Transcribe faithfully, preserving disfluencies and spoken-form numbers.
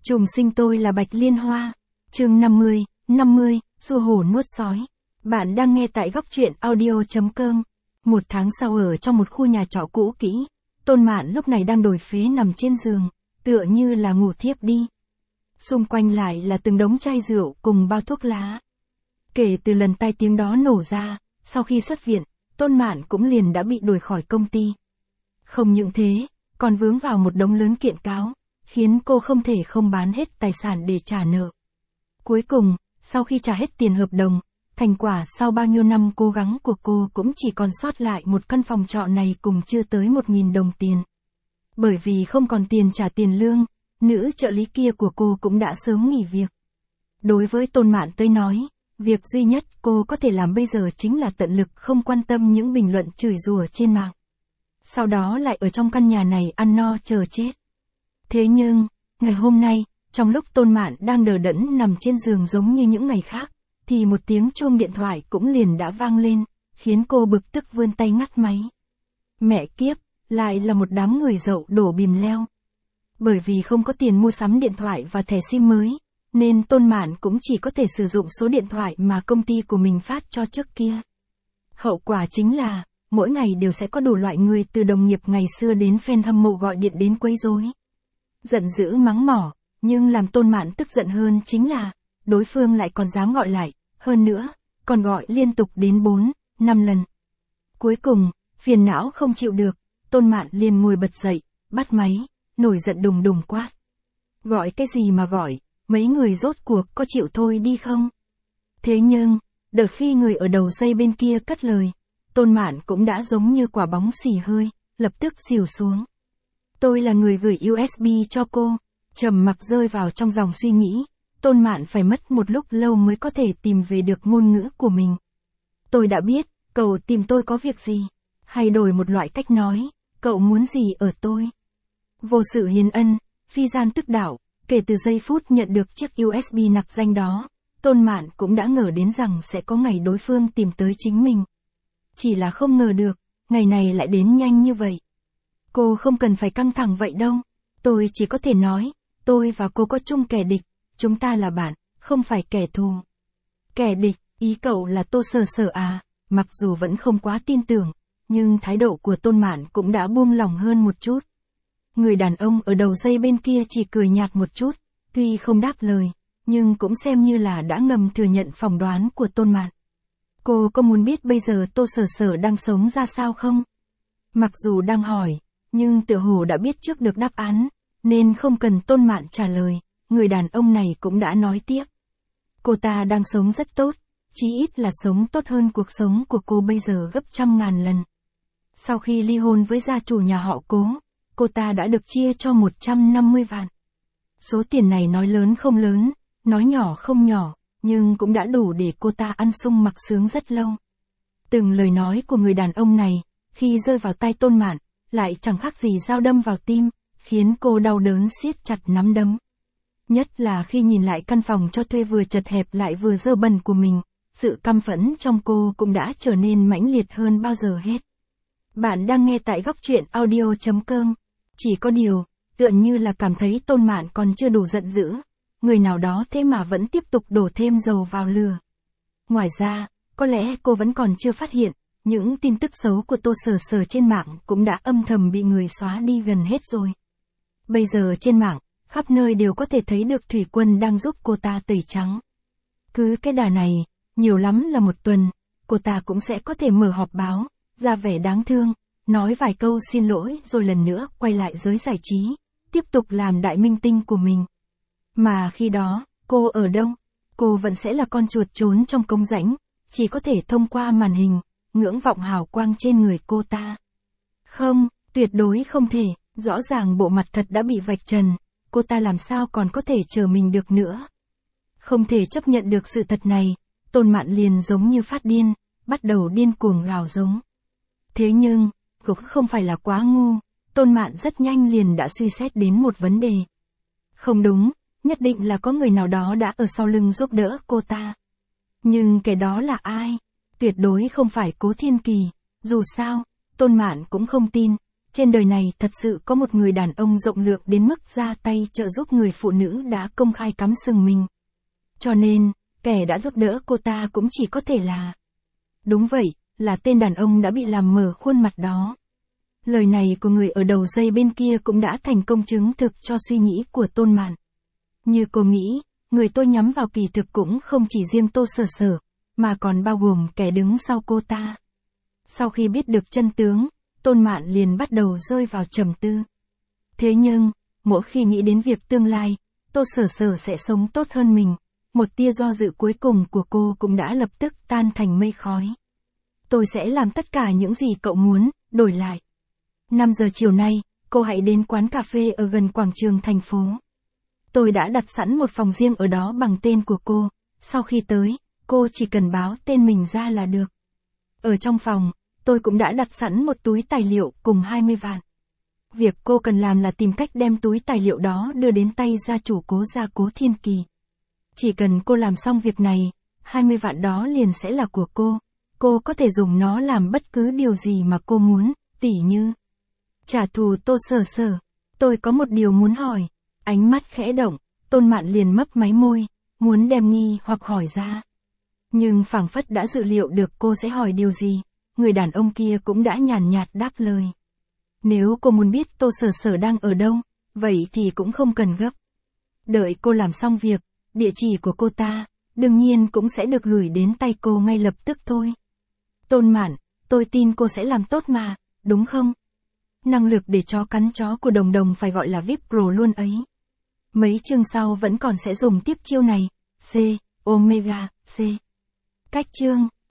Trùng sinh tôi là Bạch Liên Hoa. Chương năm mươi, năm mươi, xua hổ nuốt sói. Bạn đang nghe tại góc truyện audio.com. Một tháng sau ở trong một khu nhà trọ cũ kỹ, Tôn Mạn lúc này đang đổi phế nằm trên giường, tựa như là ngủ thiếp đi. Xung quanh lại là từng đống chai rượu cùng bao thuốc lá. Kể từ lần tai tiếng đó nổ ra, sau khi xuất viện, Tôn Mạn cũng liền đã bị đuổi khỏi công ty. Không những thế, còn vướng vào một đống lớn kiện cáo, khiến cô không thể không bán hết tài sản để trả nợ. Cuối cùng, sau khi trả hết tiền hợp đồng, thành quả sau bao nhiêu năm cố gắng của cô cũng chỉ còn sót lại một căn phòng trọ này cùng chưa tới một nghìn đồng tiền. Bởi vì không còn tiền trả tiền lương, nữ trợ lý kia của cô cũng đã sớm nghỉ việc. Đối với Tôn Mạn tới nói, việc duy nhất cô có thể làm bây giờ chính là tận lực không quan tâm những bình luận chửi rủa trên mạng. Sau đó lại ở trong căn nhà này ăn no chờ chết. Thế nhưng, ngày hôm nay, trong lúc Tôn Mạn đang đờ đẫn nằm trên giường giống như những ngày khác, thì một tiếng chuông điện thoại cũng liền đã vang lên, khiến cô bực tức vươn tay ngắt máy. Mẹ kiếp, lại là một đám người dậu đổ bìm leo. Bởi vì không có tiền mua sắm điện thoại và thẻ sim mới, nên Tôn Mạn cũng chỉ có thể sử dụng số điện thoại mà công ty của mình phát cho trước kia. Hậu quả chính là, mỗi ngày đều sẽ có đủ loại người từ đồng nghiệp ngày xưa đến fan hâm mộ gọi điện đến quấy rối. Giận dữ mắng mỏ, nhưng làm Tôn Mạn tức giận hơn chính là, đối phương lại còn dám gọi lại, hơn nữa, còn gọi liên tục đến bốn, năm lần. Cuối cùng, phiền não không chịu được, Tôn Mạn liền ngồi bật dậy, bắt máy, nổi giận đùng đùng quát. Gọi cái gì mà gọi, mấy người rốt cuộc có chịu thôi đi không? Thế nhưng, đợi khi người ở đầu dây bên kia cất lời, Tôn Mạn cũng đã giống như quả bóng xì hơi, lập tức xỉu xuống. Tôi là người gửi u ét bê cho cô. Trầm mặc rơi vào trong dòng suy nghĩ, Tôn Mạn phải mất một lúc lâu mới có thể tìm về được ngôn ngữ của mình. Tôi đã biết, cậu tìm tôi có việc gì? Hay đổi một loại cách nói, cậu muốn gì ở tôi? Vô sự hiền ân, phi gian tức đạo, kể từ giây phút nhận được chiếc u ét bê nặc danh đó, Tôn Mạn cũng đã ngờ đến rằng sẽ có ngày đối phương tìm tới chính mình. Chỉ là không ngờ được, ngày này lại đến nhanh như vậy. Cô không cần phải căng thẳng vậy đâu, tôi chỉ có thể nói, tôi và cô có chung kẻ địch, chúng ta là bạn, không phải kẻ thù. Kẻ địch, ý cậu là Tô Sở Sở à? Mặc dù vẫn không quá tin tưởng, nhưng thái độ của Tôn Mạn cũng đã buông lỏng hơn một chút. Người đàn ông ở đầu dây bên kia chỉ cười nhạt một chút, tuy không đáp lời, nhưng cũng xem như là đã ngầm thừa nhận phỏng đoán của Tôn Mạn. Cô có muốn biết bây giờ Tô Sở Sở đang sống ra sao không? Mặc dù đang hỏi, nhưng tựa hồ đã biết trước được đáp án, nên không cần Tôn Mạn trả lời, người đàn ông này cũng đã nói tiếp. Cô ta đang sống rất tốt, chí ít là sống tốt hơn cuộc sống của cô bây giờ gấp trăm ngàn lần. Sau khi ly hôn với gia chủ nhà họ Cố, cô ta đã được chia cho một trăm năm mươi vạn. Số tiền này nói lớn không lớn, nói nhỏ không nhỏ, nhưng cũng đã đủ để cô ta ăn sung mặc sướng rất lâu. Từng lời nói của người đàn ông này, khi rơi vào tai Tôn Mạn, lại chẳng khác gì dao đâm vào tim, khiến cô đau đớn siết chặt nắm đấm. Nhất là khi nhìn lại căn phòng cho thuê vừa chật hẹp lại vừa dơ bẩn của mình, sự căm phẫn trong cô cũng đã trở nên mãnh liệt hơn bao giờ hết. Bạn đang nghe tại góc truyện audio.com. Chỉ có điều, tựa như là cảm thấy Tôn Mạn còn chưa đủ giận dữ, người nào đó thế mà vẫn tiếp tục đổ thêm dầu vào lửa. Ngoài ra, có lẽ cô vẫn còn chưa phát hiện, những tin tức xấu của Tô Sở Sở trên mạng cũng đã âm thầm bị người xóa đi gần hết rồi. Bây giờ trên mạng, khắp nơi đều có thể thấy được Thủy Quân đang giúp cô ta tẩy trắng. Cứ cái đà này, nhiều lắm là một tuần, cô ta cũng sẽ có thể mở họp báo, ra vẻ đáng thương, nói vài câu xin lỗi rồi lần nữa quay lại giới giải trí, tiếp tục làm đại minh tinh của mình. Mà khi đó, cô ở đâu? Cô vẫn sẽ là con chuột trốn trong cống rãnh, chỉ có thể thông qua màn hình, ngưỡng vọng hào quang trên người cô ta. Không, tuyệt đối không thể, rõ ràng bộ mặt thật đã bị vạch trần, cô ta làm sao còn có thể chờ mình được nữa. Không thể chấp nhận được sự thật này, Tôn Mạn liền giống như phát điên, bắt đầu điên cuồng gào giống. Thế nhưng, cũng không phải là quá ngu, Tôn Mạn rất nhanh liền đã suy xét đến một vấn đề. Không đúng, nhất định là có người nào đó đã ở sau lưng giúp đỡ cô ta. Nhưng kẻ đó là ai? Tuyệt đối không phải Cố Thiên Kỳ, dù sao, Tôn Mạn cũng không tin, Trên đời này thật sự có một người đàn ông rộng lượng đến mức ra tay trợ giúp người phụ nữ đã công khai cắm sừng mình. Cho nên, kẻ đã giúp đỡ cô ta cũng chỉ có thể là... Đúng vậy, là tên đàn ông đã bị làm mờ khuôn mặt đó. Lời này của người ở đầu dây bên kia cũng đã thành công chứng thực cho suy nghĩ của Tôn Mạn. Như cô nghĩ, người tôi nhắm vào kỳ thực cũng không chỉ riêng Tô Sở Sở, mà còn bao gồm kẻ đứng sau cô ta. Sau khi biết được chân tướng, Tôn Mạn liền bắt đầu rơi vào trầm tư. Thế nhưng, mỗi khi nghĩ đến việc tương lai, Tô Sở Sở sẽ sống tốt hơn mình, một tia do dự cuối cùng của cô cũng đã lập tức tan thành mây khói. Tôi sẽ làm tất cả những gì cậu muốn, đổi lại. năm giờ chiều nay, cô hãy đến quán cà phê ở gần quảng trường thành phố. Tôi đã đặt sẵn một phòng riêng ở đó bằng tên của cô, sau khi tới, cô chỉ cần báo tên mình ra là được. Ở trong phòng, tôi cũng đã đặt sẵn một túi tài liệu cùng hai mươi vạn. Việc cô cần làm là tìm cách đem túi tài liệu đó đưa đến tay gia chủ Cố gia Cố Thiên Kỳ. Chỉ cần cô làm xong việc này, hai mươi vạn đó liền sẽ là của cô. Cô có thể dùng nó làm bất cứ điều gì mà cô muốn, tỉ như trả thù Tô Sở Sở. Tôi có một điều muốn hỏi. Ánh mắt khẽ động, Tôn Mạn liền mấp máy môi, muốn đem nghi hoặc hỏi ra. Nhưng phảng phất đã dự liệu được cô sẽ hỏi điều gì, người đàn ông kia cũng đã nhàn nhạt đáp lời. Nếu cô muốn biết Tô Sở Sở đang ở đâu, vậy thì cũng không cần gấp. Đợi cô làm xong việc, địa chỉ của cô ta, đương nhiên cũng sẽ được gửi đến tay cô ngay lập tức thôi. Tôn Mạn, tôi tin cô sẽ làm tốt mà, đúng không? Năng lực để chó cắn chó của Đồng Đồng phải gọi là vi ai pi Pro luôn ấy. Mấy chương sau vẫn còn sẽ dùng tiếp chiêu này. C, Omega, C. Cách chương